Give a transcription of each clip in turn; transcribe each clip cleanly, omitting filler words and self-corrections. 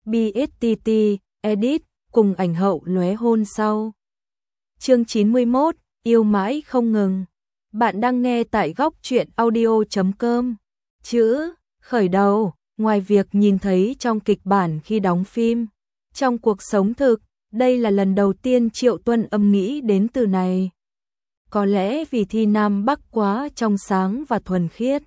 BSTT, edit, cùng ảnh hậu lóe hôn sau. Chương 91, yêu mãi không ngừng. Bạn đang nghe tại góc truyện audio.com. Chữ, khởi đầu, ngoài việc nhìn thấy trong kịch bản khi đóng phim, trong cuộc sống thực, đây là lần đầu tiên Triệu Tuân Âm nghĩ đến từ này. Có lẽ vì Thi Nam Bắc quá trong sáng và thuần khiết.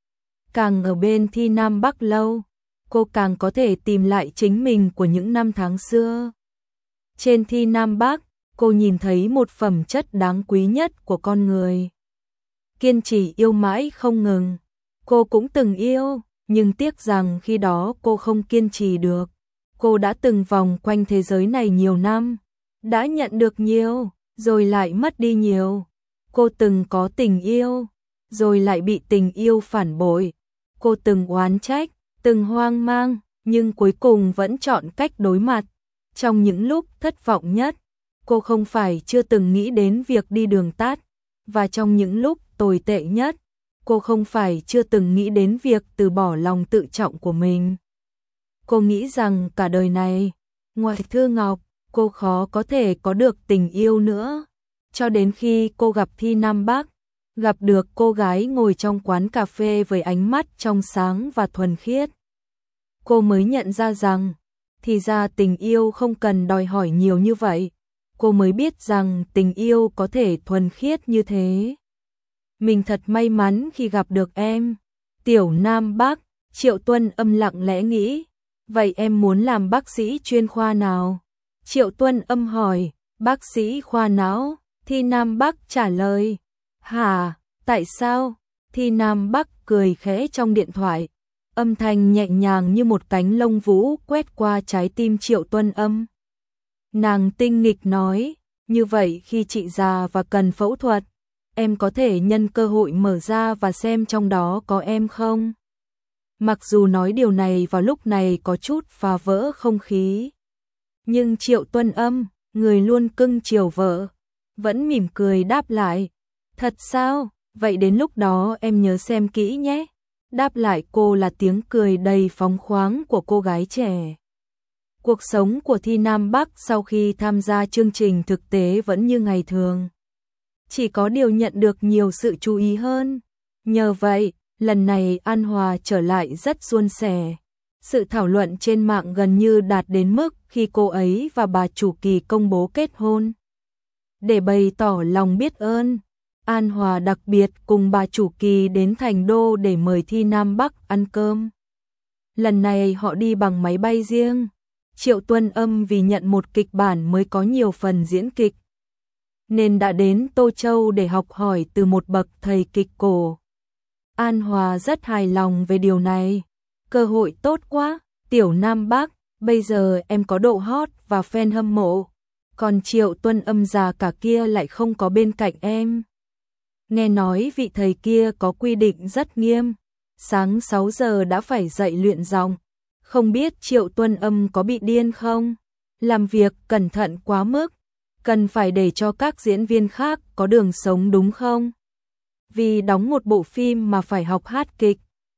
Càng ở bên Thi Nam Bắc lâu, cô càng có thể tìm lại chính mình của những năm tháng xưa. Trên Thi Nam Bắc, cô nhìn thấy một phẩm chất đáng quý nhất của con người. Kiên trì yêu mãi không ngừng. Cô cũng từng yêu, nhưng tiếc rằng khi đó cô không kiên trì được. Cô đã từng vòng quanh thế giới này nhiều năm, đã nhận được nhiều, rồi lại mất đi nhiều. Cô từng có tình yêu, rồi lại bị tình yêu phản bội. Cô từng oán trách, từng hoang mang, nhưng cuối cùng vẫn chọn cách đối mặt. Trong những lúc thất vọng nhất, cô không phải chưa từng nghĩ đến việc đi đường tắt, và trong những lúc tồi tệ nhất, cô không phải chưa từng nghĩ đến việc từ bỏ lòng tự trọng của mình. Cô nghĩ rằng cả đời này, ngoài Thư Ngọc, cô khó có thể có được tình yêu nữa. Cho đến khi cô gặp Thi Nam Bắc, gặp được cô gái ngồi trong quán cà phê với ánh mắt trong sáng và thuần khiết. Cô mới nhận ra rằng, thì ra tình yêu không cần đòi hỏi nhiều như vậy. Cô mới biết rằng tình yêu có thể thuần khiết như thế. Mình thật may mắn khi gặp được em. Tiểu Nam Bắc, Triệu Tuân Âm lặng lẽ nghĩ. Vậy em muốn làm bác sĩ chuyên khoa nào? Triệu Tuân Âm hỏi. Bác sĩ khoa não? Thi Nam Bắc trả lời. Hả, tại sao? Thi Nam Bắc cười khẽ trong điện thoại. Âm thanh nhẹ nhàng như một cánh lông vũ quét qua trái tim Triệu Tuân Âm. Nàng tinh nghịch nói, như vậy khi chị già và cần phẫu thuật, em có thể nhân cơ hội mở ra và xem trong đó có em không? Mặc dù nói điều này vào lúc này có chút phá vỡ không khí, nhưng Triệu Tuân Âm, người luôn cưng chiều vợ, vẫn mỉm cười đáp lại. Thật sao? Vậy đến lúc đó em nhớ xem kỹ nhé. Đáp lại cô là tiếng cười đầy phóng khoáng của cô gái trẻ. Cuộc sống của Thi Nam Bắc sau khi tham gia chương trình thực tế vẫn như ngày thường. Chỉ có điều nhận được nhiều sự chú ý hơn. Nhờ vậy, lần này An Hòa trở lại rất suôn sẻ. Sự thảo luận trên mạng gần như đạt đến mức khi cô ấy và bà chủ Kỳ công bố kết hôn. Để bày tỏ lòng biết ơn, An Hòa đặc biệt cùng bà chủ Kỳ đến Thành Đô để mời Thi Nam Bắc ăn cơm. Lần này họ đi bằng máy bay riêng. Triệu Tuân Âm vì nhận một kịch bản mới có nhiều phần diễn kịch, nên đã đến Tô Châu để học hỏi từ một bậc thầy kịch cổ. An Hòa rất hài lòng về điều này. Cơ hội tốt quá, Tiểu Nam Bắc, bây giờ em có độ hot và fan hâm mộ. Còn Triệu Tuân Âm già cả kia lại không có bên cạnh em. Nghe nói vị thầy kia có quy định rất nghiêm, sáng 6 giờ đã phải dậy luyện giọng. Không biết Triệu Tuân Âm có bị điên không? Làm việc cẩn thận quá mức, cần phải để cho các diễn viên khác có đường sống đúng không? Vì đóng một bộ phim mà phải học hát kịch,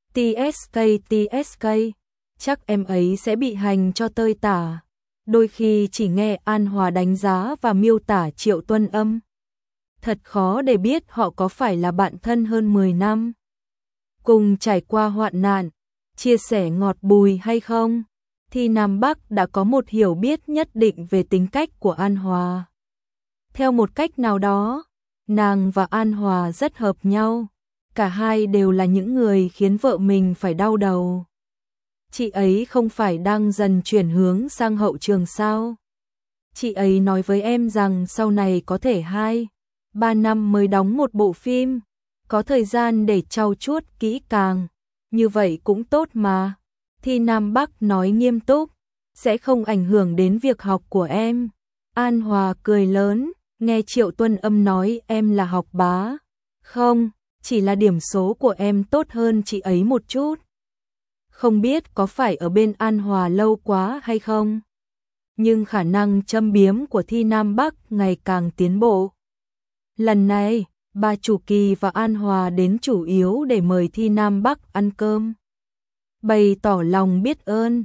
TSK, chắc em ấy sẽ bị hành cho tơi tả. Đôi khi chỉ nghe An Hòa đánh giá và miêu tả Triệu Tuân Âm, thật khó để biết họ có phải là bạn thân hơn 10 năm, cùng trải qua hoạn nạn, chia sẻ ngọt bùi hay không. Thì Nam Bắc đã có một hiểu biết nhất định về tính cách của An Hòa. Theo một cách nào đó, nàng và An Hòa rất hợp nhau. Cả hai đều là những người khiến vợ mình phải đau đầu. Chị ấy không phải đang dần chuyển hướng sang hậu trường sao? Chị ấy nói với em rằng sau này có thể 2-3 năm mới đóng một bộ phim, có thời gian để trau chuốt kỹ càng, như vậy cũng tốt mà. Thì Nam Bắc nói nghiêm túc, sẽ không ảnh hưởng đến việc học của em. An Hòa cười lớn, nghe Triệu Tuân Âm nói em là học bá. Không, chỉ là điểm số của em tốt hơn chị ấy một chút. Không biết có phải ở bên An Hòa lâu quá hay không, nhưng khả năng châm biếm của Thi Nam Bắc ngày càng tiến bộ. Lần này, bà chủ Kỳ và An Hòa đến chủ yếu để mời Thi Nam Bắc ăn cơm, bày tỏ lòng biết ơn.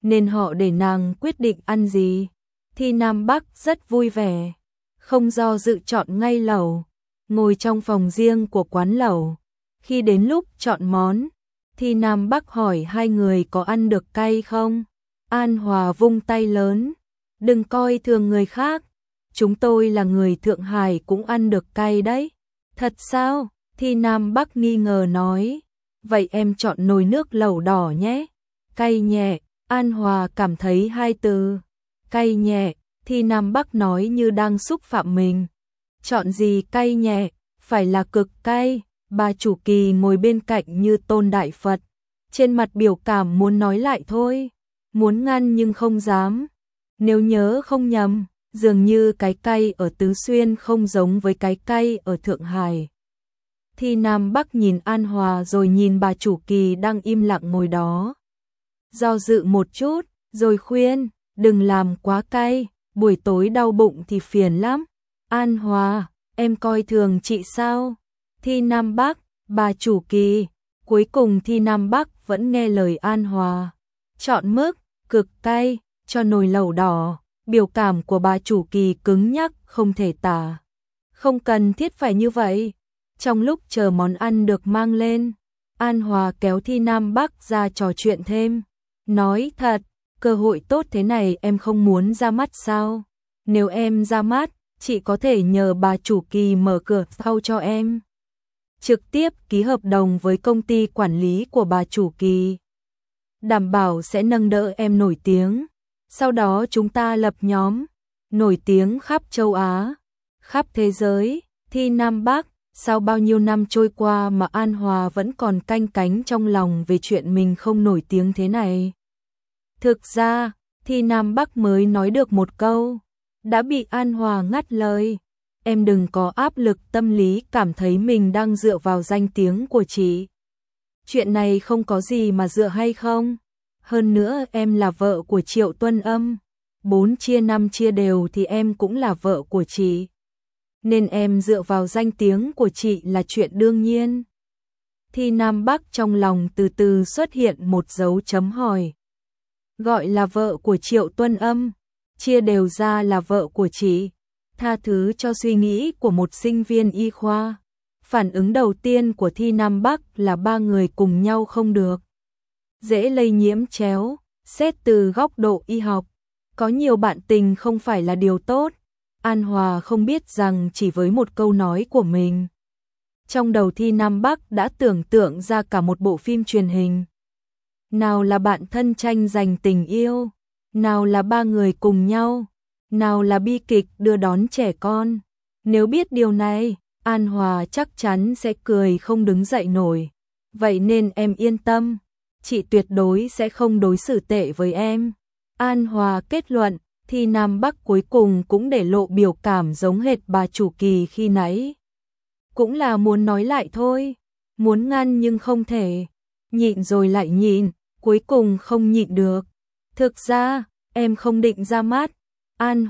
nên họ để nàng quyết định ăn gì. Thi Nam Bắc rất vui vẻ, không do dự chọn ngay lẩu, ngồi trong phòng riêng của quán lẩu. Khi đến lúc chọn món, Thi Nam Bắc hỏi hai người có ăn được cay không? An Hòa vung tay lớn, đừng coi thường người khác, chúng tôi là người Thượng Hải cũng ăn được cay đấy. Thật sao? Thi Nam Bắc nghi ngờ nói, vậy em chọn nồi nước lẩu đỏ nhé. Cay nhẹ, An Hòa cảm thấy hai từ cay nhẹ, Thi Nam Bắc nói như đang xúc phạm mình. Chọn gì cay nhẹ, phải là cực cay. Bà chủ Kỳ ngồi bên cạnh như tôn đại Phật, trên mặt biểu cảm muốn nói lại thôi, muốn ngăn nhưng không dám. Nếu nhớ không nhầm, dường như cái cay ở Tứ Xuyên không giống với cái cay ở Thượng Hải. Thi Nam Bắc nhìn An Hòa rồi nhìn bà chủ Kỳ đang im lặng ngồi đó. Do dự một chút, rồi khuyên, đừng làm quá cay, buổi tối đau bụng thì phiền lắm. An Hòa, em coi thường chị sao? Thi Nam Bắc, bà chủ Kỳ. Cuối cùng Thi Nam Bắc vẫn nghe lời An Hòa, chọn mức cực cay cho nồi lẩu đỏ. Biểu cảm của bà chủ Kỳ cứng nhắc không thể tả. Không cần thiết phải như vậy. Trong lúc chờ món ăn được mang lên, An Hòa kéo Thi Nam Bắc ra trò chuyện thêm, nói thật, cơ hội tốt thế này em không muốn ra mắt sao? Nếu em ra mắt, chị có thể nhờ bà chủ Kỳ mở cửa sau cho em, trực tiếp ký hợp đồng với công ty quản lý của bà chủ Kỳ, đảm bảo sẽ nâng đỡ em nổi tiếng. Sau đó chúng ta lập nhóm, nổi tiếng khắp châu Á, khắp thế giới. Thi Nam Bắc, sau bao nhiêu năm trôi qua mà An Hòa vẫn còn canh cánh trong lòng về chuyện mình không nổi tiếng thế này. Thực ra, Thi Nam Bắc mới nói được một câu, đã bị An Hòa ngắt lời. Em đừng có áp lực tâm lý cảm thấy mình đang dựa vào danh tiếng của chị. Chuyện này không có gì mà dựa hay không. Hơn nữa em là vợ của Triệu Tuân Âm, 4 chia 5 chia đều thì em cũng là vợ của chị. Nên em dựa vào danh tiếng của chị là chuyện đương nhiên. Thi Nam Bắc trong lòng từ từ xuất hiện một dấu chấm hỏi. Gọi là vợ của Triệu Tuân Âm, chia đều ra là vợ của chị. Tha thứ cho suy nghĩ của một sinh viên y khoa. Phản ứng đầu tiên của Thi Nam Bắc là ba người cùng nhau không được, dễ lây nhiễm chéo. Xét từ góc độ y học, có nhiều bạn tình không phải là điều tốt. An Hòa không biết rằng chỉ với một câu nói của mình, trong đầu Thi Nam Bắc đã tưởng tượng ra cả một bộ phim truyền hình. Nào là bạn thân tranh giành tình yêu, nào là ba người cùng nhau, nào là bi kịch đưa đón trẻ con. Nếu biết điều này, An Hòa chắc chắn sẽ cười không đứng dậy nổi. Vậy nên em yên tâm, chị tuyệt đối sẽ không đối xử tệ với em. An Hòa kết luận. Thi Nam Bắc cuối cùng cũng để lộ biểu cảm giống hệt bà chủ Kỳ khi nãy. Cũng là muốn nói lại thôi, muốn ngăn nhưng không thể, nhịn rồi lại nhịn, cuối cùng không nhịn được. Thực ra, em không định ra mắt. An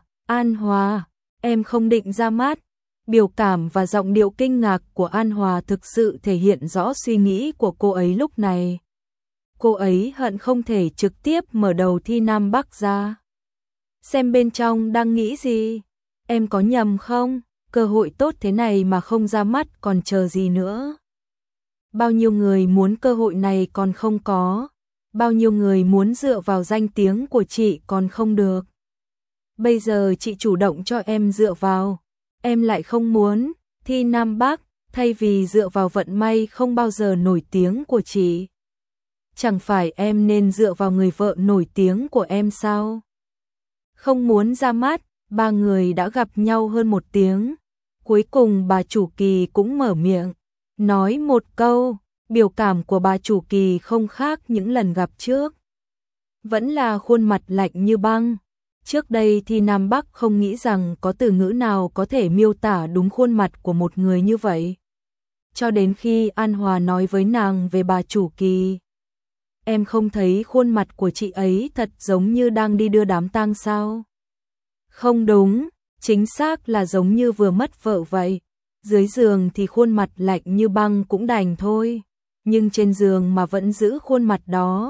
Hòa, em không định ra mắt. Biểu cảm và giọng điệu kinh ngạc của An Hòa thực sự thể hiện rõ suy nghĩ của cô ấy lúc này. Cô ấy hận không thể trực tiếp mở đầu Thi Nam Bắc ra, xem bên trong đang nghĩ gì. Em có nhầm không? Cơ hội tốt thế này mà không ra mắt còn chờ gì nữa? Bao nhiêu người muốn cơ hội này còn không có, bao nhiêu người muốn dựa vào danh tiếng của chị còn không được. Bây giờ chị chủ động cho em dựa vào, em lại không muốn. Thi Nam Bắc, thay vì dựa vào vận may không bao giờ nổi tiếng của chị, chẳng phải em nên dựa vào người vợ nổi tiếng của em sao? Không muốn ra mắt, ba người đã gặp nhau hơn một tiếng. Cuối cùng bà chủ Kỳ cũng mở miệng, nói một câu. Biểu cảm của bà chủ Kỳ không khác những lần gặp trước, vẫn là khuôn mặt lạnh như băng. Trước đây thì Nam Bắc không nghĩ rằng có từ ngữ nào có thể miêu tả đúng khuôn mặt của một người như vậy. Cho đến khi An Hòa nói với nàng về bà chủ Kỳ. Em không thấy khuôn mặt của chị ấy thật giống như đang đi đưa đám tang sao? Không đúng, chính xác là giống như vừa mất vợ vậy. Dưới giường thì khuôn mặt lạnh như băng cũng đành thôi, nhưng trên giường mà vẫn giữ khuôn mặt đó,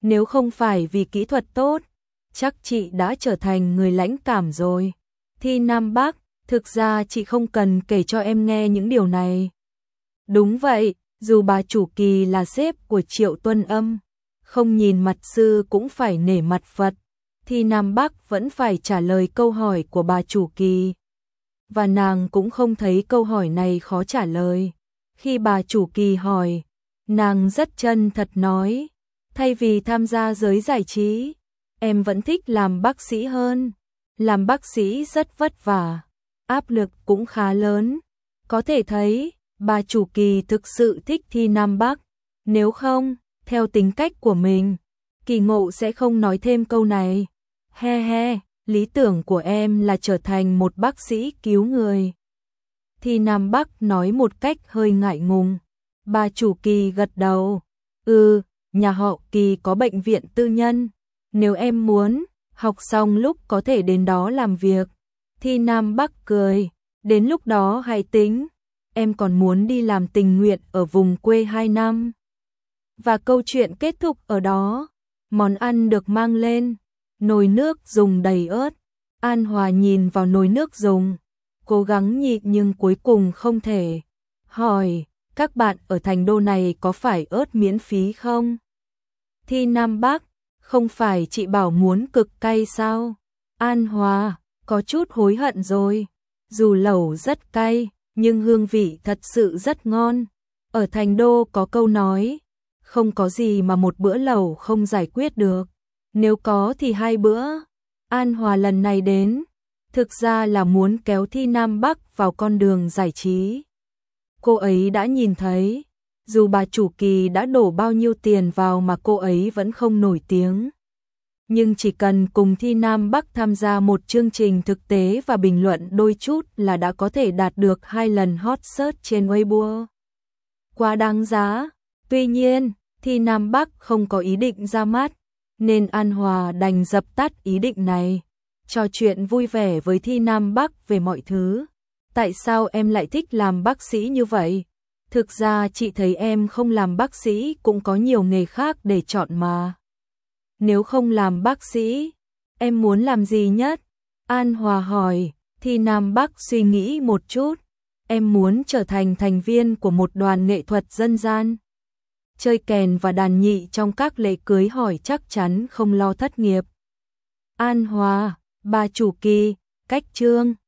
Nếu không phải vì kỹ thuật tốt, chắc chị đã trở thành người lãnh cảm rồi. Thi Nam Bắc, thực ra chị không cần kể cho em nghe những điều này. Đúng vậy, dù bà chủ Kỳ là sếp của Triệu Tuân Âm, không nhìn mặt sư cũng phải nể mặt Phật, thì Nam Bắc vẫn phải trả lời câu hỏi của bà chủ Kỳ. Và nàng cũng không thấy câu hỏi này khó trả lời. Khi bà chủ Kỳ hỏi, nàng rất chân thật nói, thay vì tham gia giới giải trí, em vẫn thích làm bác sĩ hơn. Làm bác sĩ rất vất vả, áp lực cũng khá lớn. Có thể thấy, bà chủ Kỳ thực sự thích Thi Nam Bắc. Nếu không, theo tính cách của mình, Kỳ Ngộ sẽ không nói thêm câu này. He he, lý tưởng của em là trở thành một bác sĩ cứu người. Thi Nam Bắc nói một cách hơi ngại ngùng. Bà chủ Kỳ gật đầu. Nhà họ Kỳ có bệnh viện tư nhân. Nếu em muốn, học xong lúc có thể đến đó làm việc. Thi Nam Bắc cười. Đến lúc đó hãy tính. Em còn muốn đi làm tình nguyện ở vùng quê 2 năm. Và câu chuyện kết thúc ở đó. Món ăn được mang lên. Nồi nước dùng đầy ớt. An Hòa nhìn vào nồi nước dùng. Cố gắng nhịn nhưng cuối cùng không thể. Hỏi, các bạn ở thành đô này có phải ớt miễn phí không? Thi Nam Bắc, không phải chị bảo muốn cực cay sao? An Hòa, có chút hối hận rồi. Dù lẩu rất cay, nhưng hương vị thật sự rất ngon. Ở thành đô có câu nói, không có gì mà một bữa lẩu không giải quyết được. Nếu có thì 2 bữa. An Hòa lần này đến, thực ra là muốn kéo Thi Nam Bắc vào con đường giải trí. Cô ấy đã nhìn thấy, dù bà chủ Kỳ đã đổ bao nhiêu tiền vào mà cô ấy vẫn không nổi tiếng. Nhưng chỉ cần cùng Thi Nam Bắc tham gia một chương trình thực tế và bình luận đôi chút là đã có thể đạt được 2 lần hot search trên Weibo. Quá đáng giá. Tuy nhiên, Thi Nam Bắc không có ý định ra mắt, nên An Hòa đành dập tắt ý định này. Trò chuyện vui vẻ với Thi Nam Bắc về mọi thứ. Tại sao em lại thích làm bác sĩ như vậy? Thực ra chị thấy em không làm bác sĩ cũng có nhiều nghề khác để chọn mà. Nếu không làm bác sĩ, em muốn làm gì nhất? An Hòa hỏi. Thi Nam Bắc suy nghĩ một chút. Em muốn trở thành thành viên của một đoàn nghệ thuật dân gian. Chơi kèn và đàn nhị trong các lễ cưới hỏi chắc chắn không lo thất nghiệp. An Hòa, bà chủ Kỳ, cách chương.